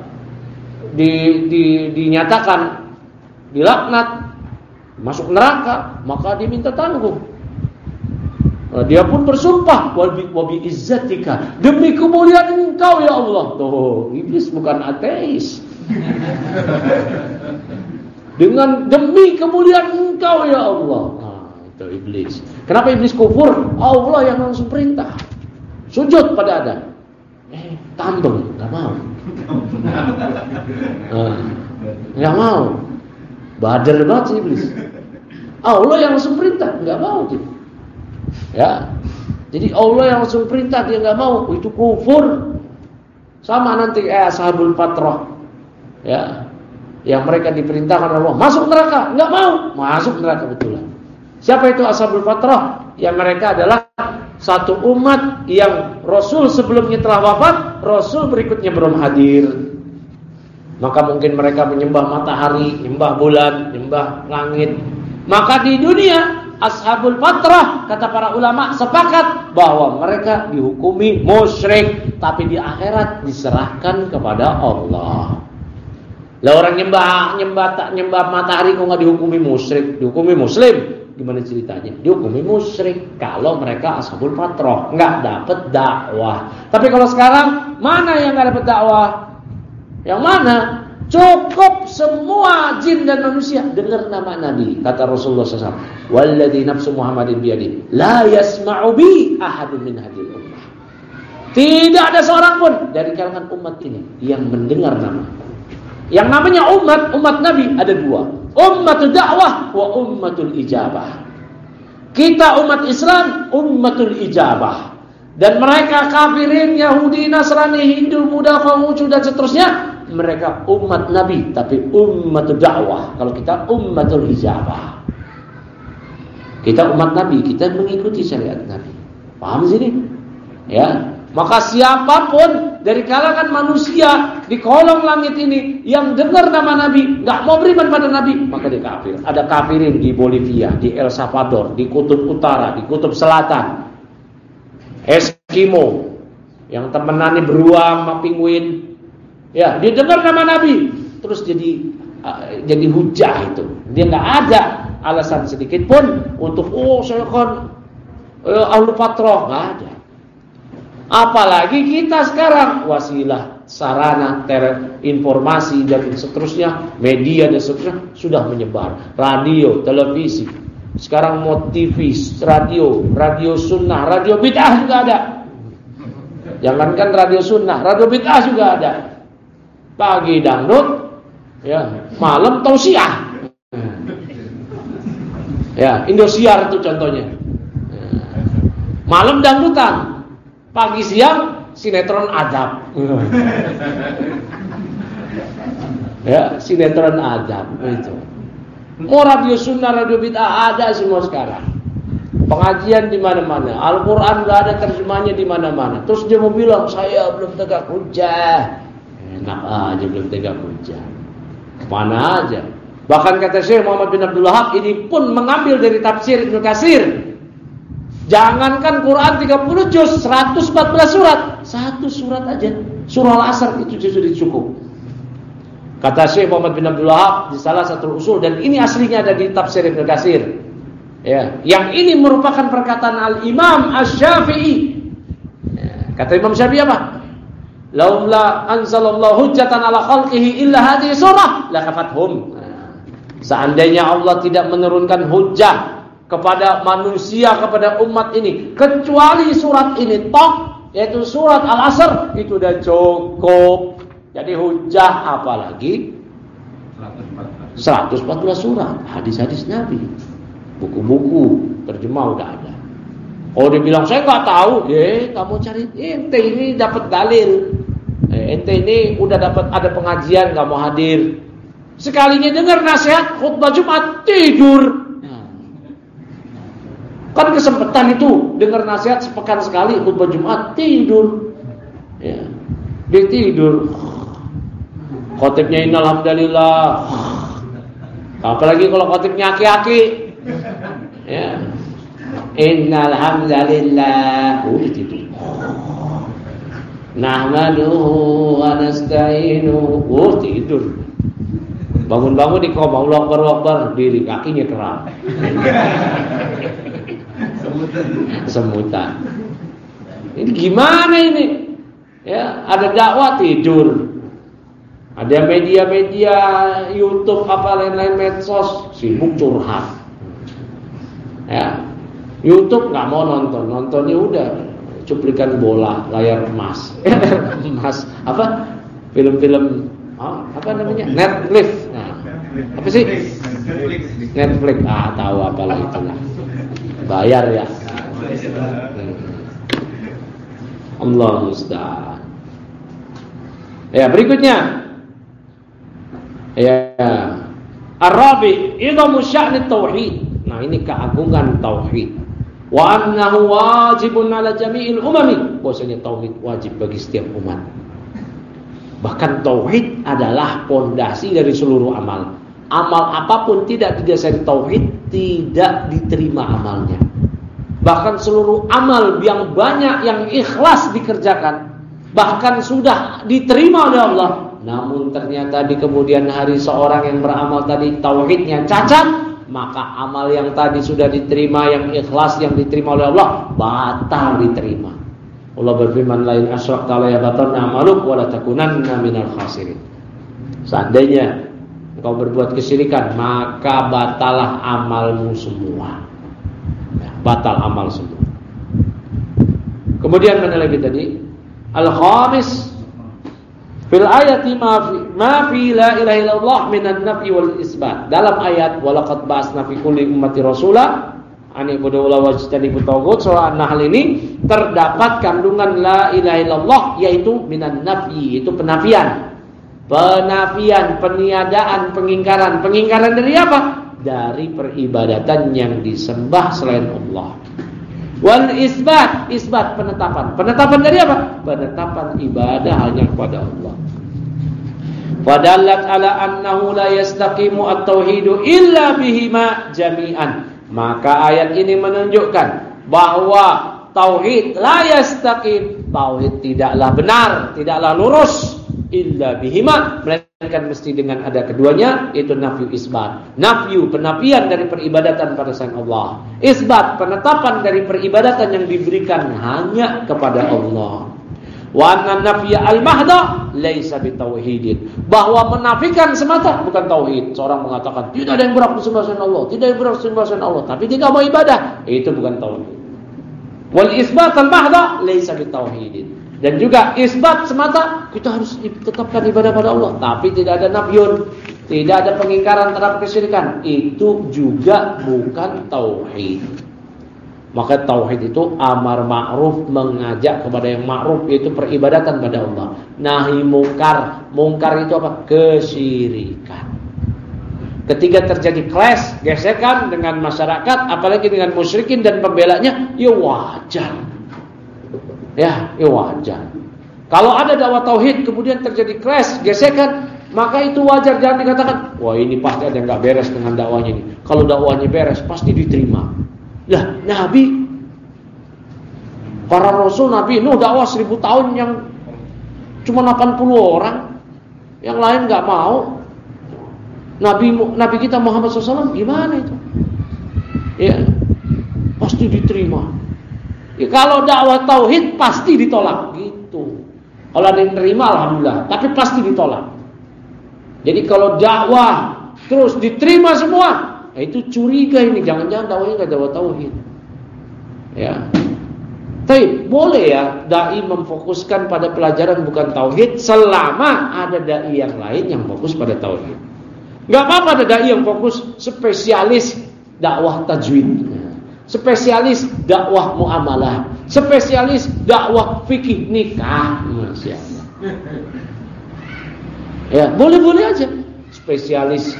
dinyatakan dilaknat, masuk neraka, maka dia minta tanggung. Dia pun bersumpah, wabi izzatika, demi kemuliaan Engkau ya Allah. Tuh, iblis bukan ateis. Dengan demi kemuliaan Engkau ya Allah. Nah, itu iblis. Kenapa iblis kufur? Allah yang langsung perintah. Sujud pada Adam. Tambeng, enggak mau. Enggak mau. Bader banget sih iblis. Allah yang langsung perintah, enggak mau gitu. Ya, jadi Allah yang langsung perintah dia nggak mau, itu kufur. Sama nanti ashabul fatrah, ya, yang mereka diperintahkan Allah masuk neraka, nggak mau, masuk neraka betulan. Siapa itu ashabul fatrah? Ya mereka adalah satu umat yang Rasul sebelumnya telah wafat, Rasul berikutnya belum hadir. Maka mungkin mereka menyembah matahari, menyembah bulan, menyembah langit. Maka di dunia ashabul fatrah, kata para ulama sepakat bahwa mereka dihukumi musyrik, tapi di akhirat diserahkan kepada Allah. Lah orang nyembah matahari kok nggak dihukumi musyrik, dihukumi muslim? Gimana ceritanya? Dihukumi musyrik kalau mereka ashabul fatrah, nggak dapat dakwah. Tapi kalau sekarang mana yang nggak dapat dakwah? Yang mana? Cukup semua jin dan manusia dengar nama Nabi. Kata Rasulullah SAW, walladzi nafsu Muhammadin biyadihi, la yasma'u bi ahadun min hadhihi ummah. Tidak ada seorang pun dari kalangan umat ini yang mendengar nama. Yang namanya umat Nabi ada dua, ummatul dakwah wa ummatul ijabah. Kita umat Islam ummatul ijabah, dan mereka kafirin, Yahudi, Nasrani, Hindu, Buddha, Konghucu dan seterusnya, mereka umat Nabi tapi ummatul dakwah. Kalau kita ummatul ijabah. Kita umat Nabi, kita mengikuti syariat Nabi. Paham sini? Ya. Maka siapapun dari kalangan manusia di kolong langit ini yang dengar nama Nabi, enggak mau beriman pada Nabi, maka dia kafir. Ada kafirin di Bolivia, di El Salvador, di Kutub Utara, di Kutub Selatan. Eskimo yang temenannya beruang sama penguin. Ya, dia dengar nama Nabi, terus jadi hujah itu. Dia nggak ada alasan sedikit pun untuk saya kan ahlu fatrah, nggak ada. Apalagi kita sekarang wasilah, sarana, informasi dan seterusnya, media dan seterusnya sudah menyebar. Radio, televisi, sekarang mau TV, radio sunnah, radio bid'ah juga ada. Jangankan radio sunnah, radio bid'ah juga ada. Pagi dangdut, ya, malam tausiah. Ya, Indosiar itu contohnya. Malam dangdutan, pagi siang sinetron adab. Ya, sinetron adab itu. Mau radio sunnah, radio bid'ah ada semua sekarang. Pengajian di mana-mana, Al-Qur'an enggak ada terjemahnya di mana-mana. Terus dia mau bilang, "Saya belum tegak hujah." Enak aja belum tegak hujah. Mana aja. Bahkan kata Syekh Muhammad bin Abdul Wahab, ini pun mengambil dari tafsir Ibnu Katsir. Jangankan Quran 30 juz, 114 surat, satu surat aja, surah Al-Asr itu sudah cukup. Kata Syekh Muhammad bin Abdul Wahab di salah satu usul, dan ini aslinya ada di tafsir Ibnu Katsir. Ya, yang ini merupakan perkataan Al-Imam Asy-Syafi'i. Ya, kata Imam Syafi'i apa? Laum la anzalallahu hujjatan ala khalqihi illa hadhihi surah lakafathum. Seandainya Allah tidak menurunkan hujjah kepada manusia, kepada umat ini, kecuali surat ini tok, yaitu surat Al-Asr, itu udah cukup. Jadi hujjah apalagi 114 surat hadis-hadis Nabi, buku-buku terjemah udah ada. Oh, dia bilang saya nggak tahu, kamu cari, ente ini dapat dalil, ente ini udah dapat ada pengajian nggak mau hadir, sekalinya dengar nasihat khutbah Jumat tidur. Kan kesempatan itu dengar nasihat sepekan sekali, khutbah Jumat tidur, ya, dia tidur. Khotibnya innal hamdalillah. Apalagi kalau khotibnya aki-aki. Ya. Innal hamdalillah. Udah tidur. Nahmaduhu wa nasta'inuhu. Tidur. Bangun-bangun di koma, Allahu Akbar, diri kakinya keram. Semutan. Ini gimana ini? Ya, ada dakwah tidur. Ada media-media YouTube apa lain-lain medsos sibuk curhat. Ya, YouTube nggak mau nontonnya udah cuplikan bola layar emas, emas apa film-film apa namanya Netflix. Nah, apa sih Netflix? Tahu apalah itulah. Bayar ya. Allah musta'an. Ya, berikutnya. Ya, Ar-Rabi' idhamu sya'ni tauhid. Nah, ini keagungan tauhid. Wa annahu wajibun 'ala jami'il umami. Bahwasanya tauhid wajib bagi setiap umat. Bahkan tauhid adalah pondasi dari seluruh amal. Amal apapun tidak didasari tauhid tidak diterima amalnya. Bahkan seluruh amal yang banyak yang ikhlas dikerjakan, bahkan sudah diterima oleh Allah, namun ternyata di kemudian hari seorang yang beramal tadi tauhidnya cacat, maka amal yang tadi sudah diterima, yang ikhlas yang diterima oleh Allah, batal diterima. Allah berfirman, lain asyrakta la yabatanna amaluk wa la takunanna minal khasirin. Seandainya engkau berbuat kesyirikan, maka batalah amalmu semua. Batal amal semua. Kemudian mana lagi tadi? Al-khamis fil ayati ma fi la ilaha illallah minan nafi wal isbat. Dalam ayat walaqad ba'atsna fi kulli ummati rasula an ibudullaha wajtanibut taghut, surah An-Nahl ini terdapat kandungan la ilaha illallah, yaitu minan nafi, itu penafian. Penafian, peniadaan, pengingkaran. Pengingkaran dari apa? Dari peribadatan yang disembah selain Allah. Wal isbat, isbat penetapan. Penetapan dari apa? Penetapan ibadah hanya kepada Allah. Fadallat ala annahu la yastaqimu at-tauhidu illa bihima jami'an. Maka ayat ini menunjukkan bahwa tauhid la yastaqim, tauhid tidaklah benar, tidaklah lurus illa bihima, melainkan mesti dengan ada keduanya, yaitu nafyu isbat. Nafyu penafian dari peribadatan pada selain Allah, isbat penetapan dari peribadatan yang diberikan hanya kepada Allah. Wa anna nafya al-mahda laisa bitauhidin, bahwa menafikan semata bukan tauhid. Seorang mengatakan tidak ada yang berhak disembah selain Allah, tidak ada yang berhak disembah selain Allah, tapi tidak mau ibadah, itu bukan tauhid. Wal isbat al-mahda laisa bitauhidin. Dan juga isbat semata, kita harus tetapkan ibadah pada Allah, tapi tidak ada nafyun, tidak ada pengingkaran terhadap kesyirikan, itu juga bukan tauhid. Maka tauhid itu amar ma'ruf, mengajak kepada yang ma'ruf, yaitu peribadatan pada Allah. Nahi mungkar, mungkar itu apa? Kesyirikan. Ketika terjadi clash, gesekan dengan masyarakat, apalagi dengan musyrikin dan pembelanya, ya wajar. Ya wajar. Kalau ada dakwah tauhid kemudian terjadi clash, gesekan, maka itu wajar. Jangan dikatakan, wah ini pasti ada yang gak beres dengan dakwahnya ini. Kalau dakwahnya beres, pasti diterima. Lah, Nabi, para Rasul, Nabi Nuh dakwah 1000 tahun yang cuma 80 orang. yang lain nggak mau. Nabi kita Muhammad SAW gimana itu? Ya, pasti diterima. Ya, kalau dakwah tauhid pasti ditolak gitu. Kalau ada yang terima alhamdulillah, tapi pasti ditolak. Jadi kalau dakwah terus diterima semua, itu curiga ini, jangan-jangan dakwahnya nggak dakwah tauhid. Ya. Tapi boleh ya dai memfokuskan pada pelajaran bukan tauhid selama ada dai yang lain yang fokus pada tauhid. Gak apa-apa ada dai yang fokus spesialis dakwah tajwid, spesialis dakwah muamalah, spesialis dakwah fikih nikah, Masya Allah. Ya boleh-boleh aja. Spesialis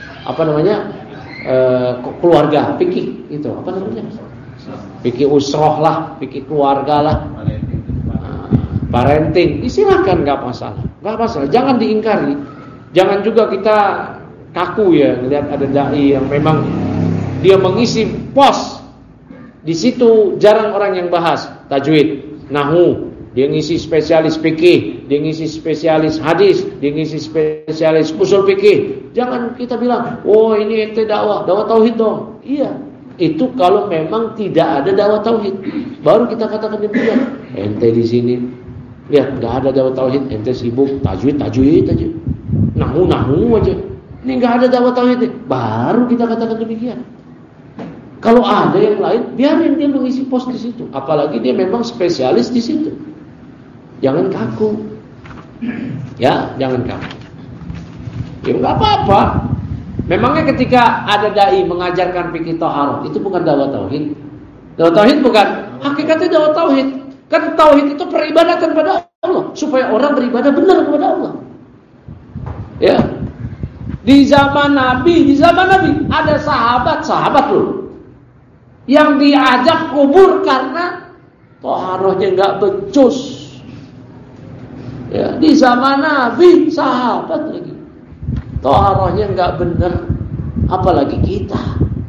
keluarga fikih itu apa namanya? Fikih usroh lah, fikih keluarga lah, parenting, silakan, nggak masalah, jangan diingkari, jangan juga kita kaku ya ngelihat ada dai yang memang dia mengisi pos di situ jarang orang yang bahas tajwid, nahwu, dia ngisi spesialis fikih, dia ngisi spesialis hadis, dia ngisi spesialis usul fikih, jangan kita bilang, oh ini ente dakwah tauhid dong, iya. Itu kalau memang tidak ada dakwah tauhid, baru kita katakan demikian. Ente di sini lihat nggak ada dakwah tauhid, ente sibuk tajwid aja, nahwu aja. Ini nggak ada dakwah tauhid, baru kita katakan demikian. Kalau ada yang lain, biarin dia mengisi pos di situ. Apalagi dia memang spesialis di situ. Jangan kaku, ya, jangan kaku. Ya nggak apa-apa. Memangnya ketika ada dai mengajarkan fikih thaharah, itu bukan dakwah tauhid? Dakwah tauhid bukan, hakikatnya dakwah tauhid. Kan tauhid itu peribadatan pada Allah, supaya orang beribadah benar kepada Allah. Ya. Di zaman Nabi ada sahabat loh yang diajak kubur karena thaharahnya enggak becus. Ya, di zaman Nabi sahabat lagi. Thaharahnya enggak benar, apalagi kita.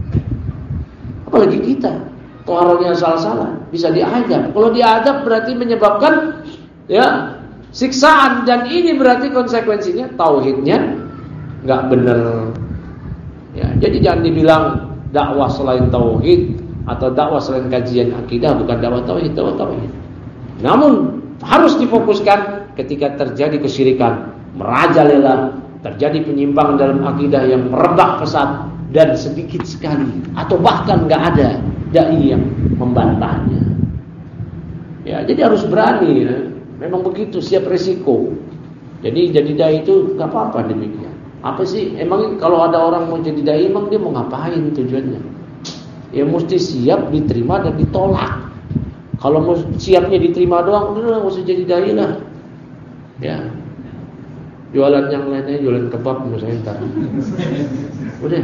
Thaharahnya salah-salah, bisa diadab. Kalau diadab berarti menyebabkan ya siksaan, dan ini berarti konsekuensinya tauhidnya enggak benar. Ya, jadi jangan dibilang dakwah selain tauhid atau dakwah selain kajian akidah bukan dakwah tauhid. Namun harus difokuskan ketika terjadi kesyirikan, merajalela, terjadi penyimpangan dalam akidah yang merebak pesat dan sedikit sekali atau bahkan nggak ada dai yang membantahnya. Ya, jadi harus berani. Ya. Memang begitu, siap resiko. Jadi dai itu nggak apa-apa demikian. Apa sih? Emang kalau ada orang mau jadi dai, emang dia mau ngapain tujuannya? Ya mesti siap diterima dan ditolak. Kalau mau siapnya diterima doang, udah nggak usah jadi dai lah. Ya. Jualan yang lainnya, jualan kebab misalnya ntar. Udah.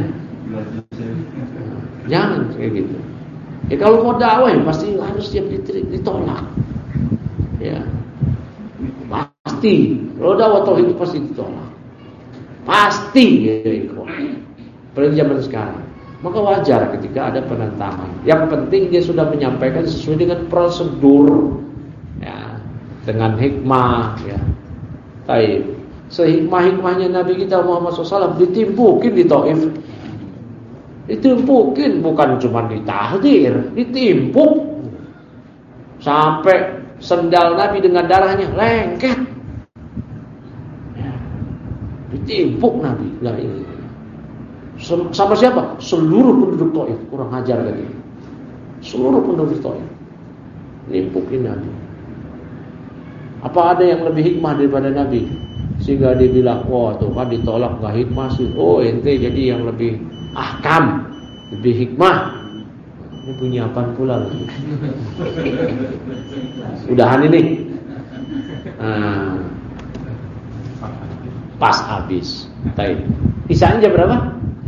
Jangan kayak gitu. Ya kalau mau dakwah ya pasti harus siap ditolak. Ya. Pasti. Kalau dakwah tauhid itu pasti ditolak. Pasti ya. Apalagi zaman sekarang. Maka wajar ketika ada penentangan. Yang penting dia sudah menyampaikan sesuai dengan prosedur. Ya. Dengan hikmah ya. Baik. Sehikmah-hikmahnya Nabi kita Muhammad SAW ditimpukin di Taif. Ditimpukin, bukan cuma ditahdir, ditimpuk sampai sendal Nabi dengan darahnya lengket. Ditimpuk Nabi. Lah ini sama siapa? Seluruh penduduk Taif. Kurang ajar lagi. Seluruh penduduk Taif nimpukin Nabi. Apa ada yang lebih hikmah daripada Nabi? Sehingga dia bilang, wah tuh kan ditolak gak hikmah sih. Oh ente jadi yang lebih ahkam, lebih hikmah. Ini punya apaan pula lagi. Udahan ini pas habis. Baik. Isanya jam berapa?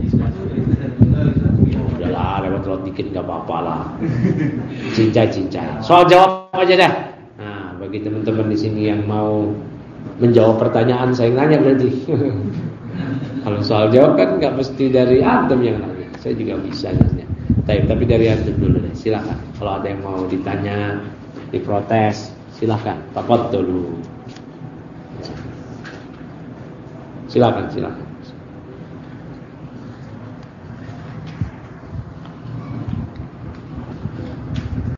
Udahlah, lewat dikit gak apa-apa lah. Cincai. Soal jawab aja dah. Nah, bagi teman-teman di sini yang mau menjawab pertanyaan saya nanya berarti. Kalau soal jawab kan nggak mesti dari antum yang nanya, saya juga bisa nanya. Tapi dari antum dulu deh, silakan. Kalau ada yang mau ditanya, diprotes, silakan. Tafadholu. Silakan.